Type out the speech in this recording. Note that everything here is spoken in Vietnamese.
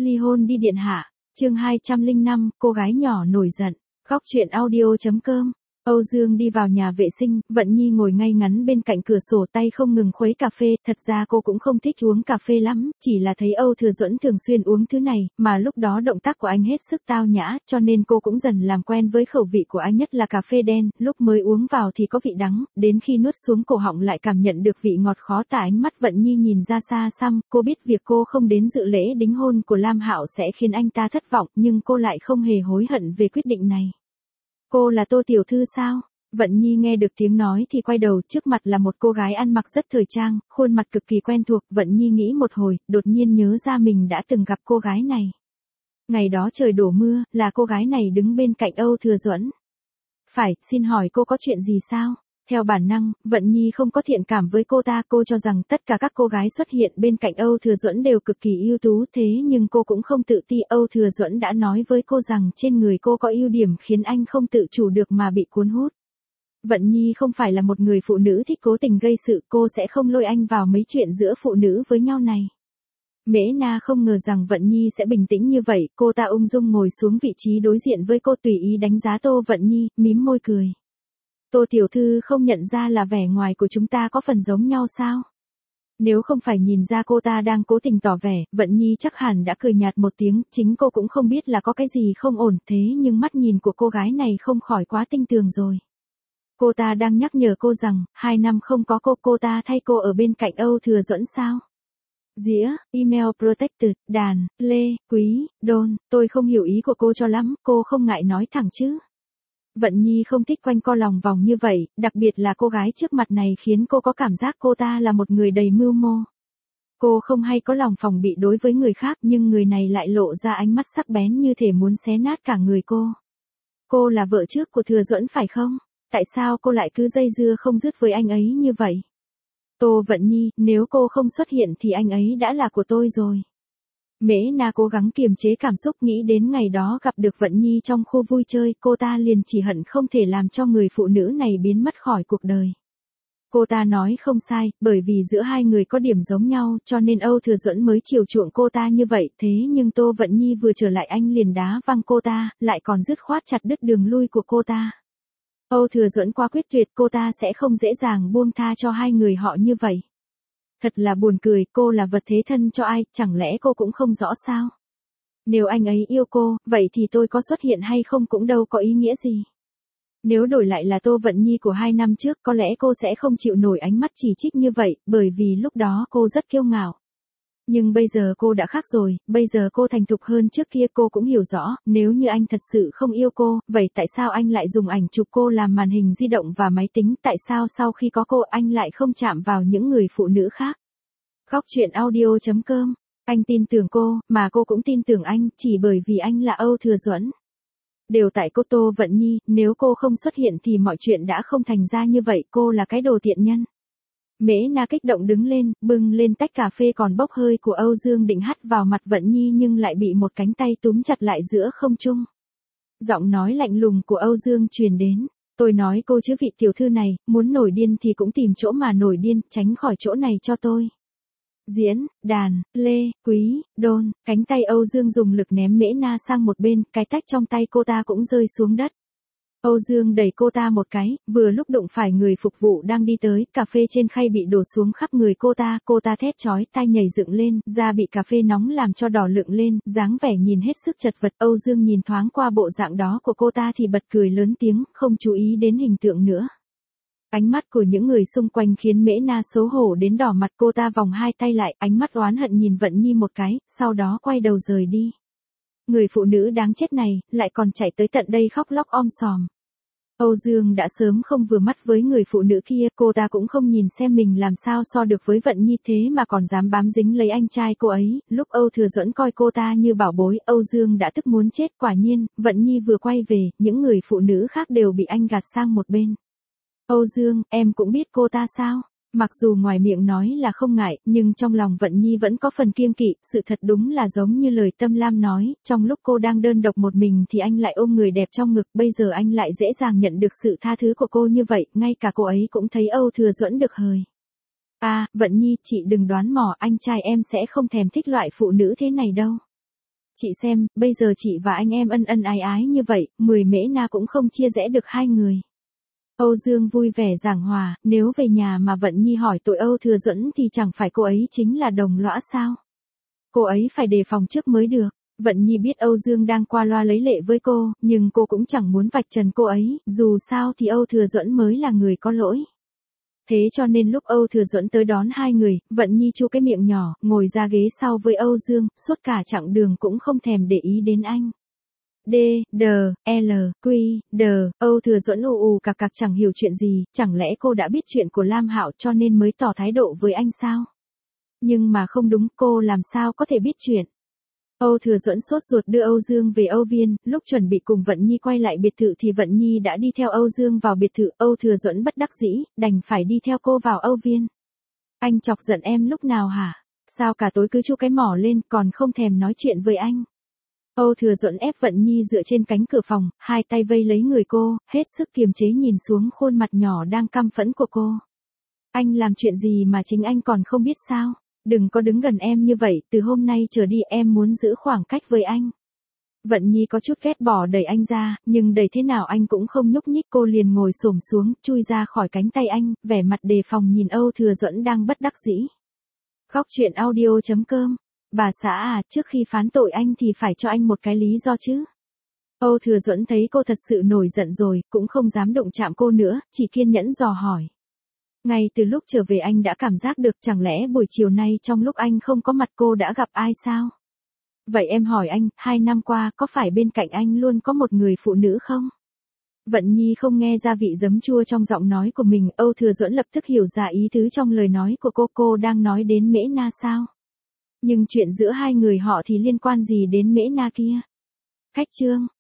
Ly hôn đi điện hạ. Chương 205, cô gái nhỏ nổi giận. Góc truyện audio.com. Âu Dương đi vào nhà vệ sinh, Vận Nhi ngồi ngay ngắn bên cạnh cửa sổ, tay không ngừng khuấy cà phê. Thật ra cô cũng không thích uống cà phê lắm, chỉ là thấy Âu Thừa Duẫn thường xuyên uống thứ này, mà lúc đó động tác của anh hết sức tao nhã, cho nên cô cũng dần làm quen với khẩu vị của anh, nhất là cà phê đen. Lúc mới uống vào thì có vị đắng, đến khi nuốt xuống cổ họng lại cảm nhận được vị ngọt khó tả. Ánh mắt Vận Nhi nhìn ra xa xăm, cô biết việc cô không đến dự lễ đính hôn của Lam Hạo sẽ khiến anh ta thất vọng, nhưng cô lại không hề hối hận về quyết định này. Cô là Tô tiểu thư sao? Vận Nhi nghe được tiếng nói thì quay đầu, trước mặt là một cô gái ăn mặc rất thời trang, khuôn mặt cực kỳ quen thuộc. Vận Nhi nghĩ một hồi, đột nhiên nhớ ra mình đã từng gặp cô gái này. Ngày đó trời đổ mưa, là cô gái này đứng bên cạnh Âu Thừa Duẫn. Phải, xin hỏi cô có chuyện gì sao? Theo bản năng, Vận Nhi không có thiện cảm với cô ta, cô cho rằng tất cả các cô gái xuất hiện bên cạnh Âu Thừa Duẫn đều cực kỳ ưu tú, thế nhưng cô cũng không tự ti. Âu Thừa Duẫn đã nói với cô rằng trên người cô có ưu điểm khiến anh không tự chủ được mà bị cuốn hút. Vận Nhi không phải là một người phụ nữ thích cố tình gây sự, cô sẽ không lôi anh vào mấy chuyện giữa phụ nữ với nhau này. Mễ Na không ngờ rằng Vận Nhi sẽ bình tĩnh như vậy, cô ta ung dung ngồi xuống vị trí đối diện với cô, tùy ý đánh giá Tô Vận Nhi, mím môi cười. Tô tiểu thư không nhận ra là vẻ ngoài của chúng ta có phần giống nhau sao? Nếu không phải nhìn ra cô ta đang cố tình tỏ vẻ, Vận Nhi chắc hẳn đã cười nhạt một tiếng, chính cô cũng không biết là có cái gì không ổn, thế nhưng mắt nhìn của cô gái này không khỏi quá tinh tường rồi. Cô ta đang nhắc nhở cô rằng, 2 năm không có cô ta thay cô ở bên cạnh Âu Thừa Duẫn sao? Dĩa, email protected, đàn, lê, quý, đôn, tôi không hiểu ý của cô cho lắm, cô không ngại nói thẳng chứ? Vận Nhi không thích quanh co lòng vòng như vậy, đặc biệt là cô gái trước mặt này khiến cô có cảm giác cô ta là một người đầy mưu mô. Cô không hay có lòng phòng bị đối với người khác, nhưng người này lại lộ ra ánh mắt sắc bén như thể muốn xé nát cả người cô. Cô là vợ trước của Thừa Duẫn phải không? Tại sao cô lại cứ dây dưa không dứt với anh ấy như vậy? Tô Vận Nhi, nếu cô không xuất hiện thì anh ấy đã là của tôi rồi. Mễ Na cố gắng kiềm chế cảm xúc, nghĩ đến ngày đó gặp được Vận Nhi trong khu vui chơi, cô ta liền chỉ hận không thể làm cho người phụ nữ này biến mất khỏi cuộc đời. Cô ta nói không sai, bởi vì giữa hai người có điểm giống nhau, cho nên Âu Thừa Duẫn mới chiều chuộng cô ta như vậy, thế nhưng Tô Vận Nhi vừa trở lại anh liền đá văng cô ta, lại còn dứt khoát chặt đứt đường lui của cô ta. Âu Thừa Duẫn quá quyết tuyệt, cô ta sẽ không dễ dàng buông tha cho hai người họ như vậy. Thật là buồn cười, cô là vật thế thân cho ai, chẳng lẽ cô cũng không rõ sao? Nếu anh ấy yêu cô, vậy thì tôi có xuất hiện hay không cũng đâu có ý nghĩa gì. Nếu đổi lại là Tô Vận Nhi của 2 năm trước, có lẽ cô sẽ không chịu nổi ánh mắt chỉ trích như vậy, bởi vì lúc đó cô rất kiêu ngạo. Nhưng bây giờ cô đã khác rồi, bây giờ cô thành thục hơn trước kia, cô cũng hiểu rõ, nếu như anh thật sự không yêu cô, vậy tại sao anh lại dùng ảnh chụp cô làm màn hình di động và máy tính, tại sao sau khi có cô anh lại không chạm vào những người phụ nữ khác? Góc truyện audio.com. Anh tin tưởng cô, mà cô cũng tin tưởng anh, chỉ bởi vì anh là Âu Thừa Duẫn. Đều tại cô Tô Vận Nhi, nếu cô không xuất hiện thì mọi chuyện đã không thành ra như vậy, cô là cái đồ tiện nhân. Mễ Na kích động đứng lên, bưng lên tách cà phê còn bốc hơi của Âu Dương định hắt vào mặt Vận Nhi nhưng lại bị một cánh tay túm chặt lại giữa không trung. Giọng nói lạnh lùng của Âu Dương truyền đến. Tôi nói cô chứ vị tiểu thư này, muốn nổi điên thì cũng tìm chỗ mà nổi điên, tránh khỏi chỗ này cho tôi. Diễn, đàn, lê, quý, đôn, cánh tay Âu Dương dùng lực ném Mễ Na sang một bên, cái tách trong tay cô ta cũng rơi xuống đất. Âu Dương đẩy cô ta một cái, vừa lúc đụng phải người phục vụ đang đi tới, cà phê trên khay bị đổ xuống khắp người cô ta thét chói tai nhảy dựng lên, da bị cà phê nóng làm cho đỏ lựng lên, dáng vẻ nhìn hết sức chật vật. Âu Dương nhìn thoáng qua bộ dạng đó của cô ta thì bật cười lớn tiếng, không chú ý đến hình tượng nữa. Ánh mắt của những người xung quanh khiến Mễ Na xấu hổ đến đỏ mặt, cô ta vòng hai tay lại, ánh mắt oán hận nhìn Vận Nhi một cái, sau đó quay đầu rời đi. Người phụ nữ đáng chết này, lại còn chạy tới tận đây khóc lóc om sòm. Âu Dương đã sớm không vừa mắt với người phụ nữ kia, cô ta cũng không nhìn xem mình làm sao so được với Vận Nhi thế mà còn dám bám dính lấy anh trai cô ấy. Lúc Âu Thừa Duẫn coi cô ta như bảo bối, Âu Dương đã tức muốn chết. Quả nhiên, Vận Nhi vừa quay về, những người phụ nữ khác đều bị anh gạt sang một bên. Âu Dương, em cũng biết cô ta sao? Mặc dù ngoài miệng nói là không ngại, nhưng trong lòng Vận Nhi vẫn có phần kiêng kỵ, sự thật đúng là giống như lời Tâm Lam nói, trong lúc cô đang đơn độc một mình thì anh lại ôm người đẹp trong ngực, bây giờ anh lại dễ dàng nhận được sự tha thứ của cô như vậy, ngay cả cô ấy cũng thấy Âu Thừa Duẫn được hời. À, Vận Nhi, chị đừng đoán mò, anh trai em sẽ không thèm thích loại phụ nữ thế này đâu. Chị xem, bây giờ chị và anh em ân ân ái ái như vậy, 10 mễ na cũng không chia rẽ được hai người. Âu Dương vui vẻ giảng hòa, nếu về nhà mà Vận Nhi hỏi tội Âu Thừa Duẫn thì chẳng phải cô ấy chính là đồng lõa sao? Cô ấy phải đề phòng trước mới được. Vận Nhi biết Âu Dương đang qua loa lấy lệ với cô, nhưng cô cũng chẳng muốn vạch trần cô ấy, dù sao thì Âu Thừa Duẫn mới là người có lỗi. Thế cho nên lúc Âu Thừa Duẫn tới đón hai người, Vận Nhi chu cái miệng nhỏ, ngồi ra ghế sau với Âu Dương, suốt cả chặng đường cũng không thèm để ý đến anh. D, D, L, Q, D, Âu Thừa Duẫn ù cặc cặc chẳng hiểu chuyện gì, chẳng lẽ cô đã biết chuyện của Lam Hạo cho nên mới tỏ thái độ với anh sao? Nhưng mà không đúng, cô làm sao có thể biết chuyện? Âu Thừa Duẫn sốt ruột đưa Âu Dương về Âu Viên, lúc chuẩn bị cùng Vận Nhi quay lại biệt thự thì Vận Nhi đã đi theo Âu Dương vào biệt thự, Âu Thừa Duẫn bất đắc dĩ, đành phải đi theo cô vào Âu Viên. Anh chọc giận em lúc nào hả? Sao cả tối cứ chu cái mỏ lên còn không thèm nói chuyện với anh? Âu Thừa Duẫn ép Vận Nhi dựa trên cánh cửa phòng, hai tay vây lấy người cô, hết sức kiềm chế nhìn xuống khuôn mặt nhỏ đang căm phẫn của cô. Anh làm chuyện gì mà chính anh còn không biết sao? Đừng có đứng gần em như vậy, từ hôm nay trở đi em muốn giữ khoảng cách với anh. Vận Nhi có chút ghét bỏ đẩy anh ra, nhưng đẩy thế nào anh cũng không nhúc nhích, cô liền ngồi xổm xuống, chui ra khỏi cánh tay anh, vẻ mặt đề phòng nhìn Âu Thừa Duẫn đang bất đắc dĩ. Khóc chuyện audio.com. Bà xã à, trước khi phán tội anh thì phải cho anh một cái lý do chứ. Âu Thừa Duẫn thấy cô thật sự nổi giận rồi, cũng không dám động chạm cô nữa, chỉ kiên nhẫn dò hỏi. Ngay từ lúc trở về anh đã cảm giác được, chẳng lẽ buổi chiều nay trong lúc anh không có mặt cô đã gặp ai sao? Vậy em hỏi anh, 2 năm qua có phải bên cạnh anh luôn có một người phụ nữ không? Vận Nhi không nghe ra vị giấm chua trong giọng nói của mình, Âu Thừa Duẫn lập tức hiểu ra ý tứ trong lời nói của cô đang nói đến Mễ Na sao? Nhưng chuyện giữa hai người họ thì liên quan gì đến Mễ Na kia? Khách trương.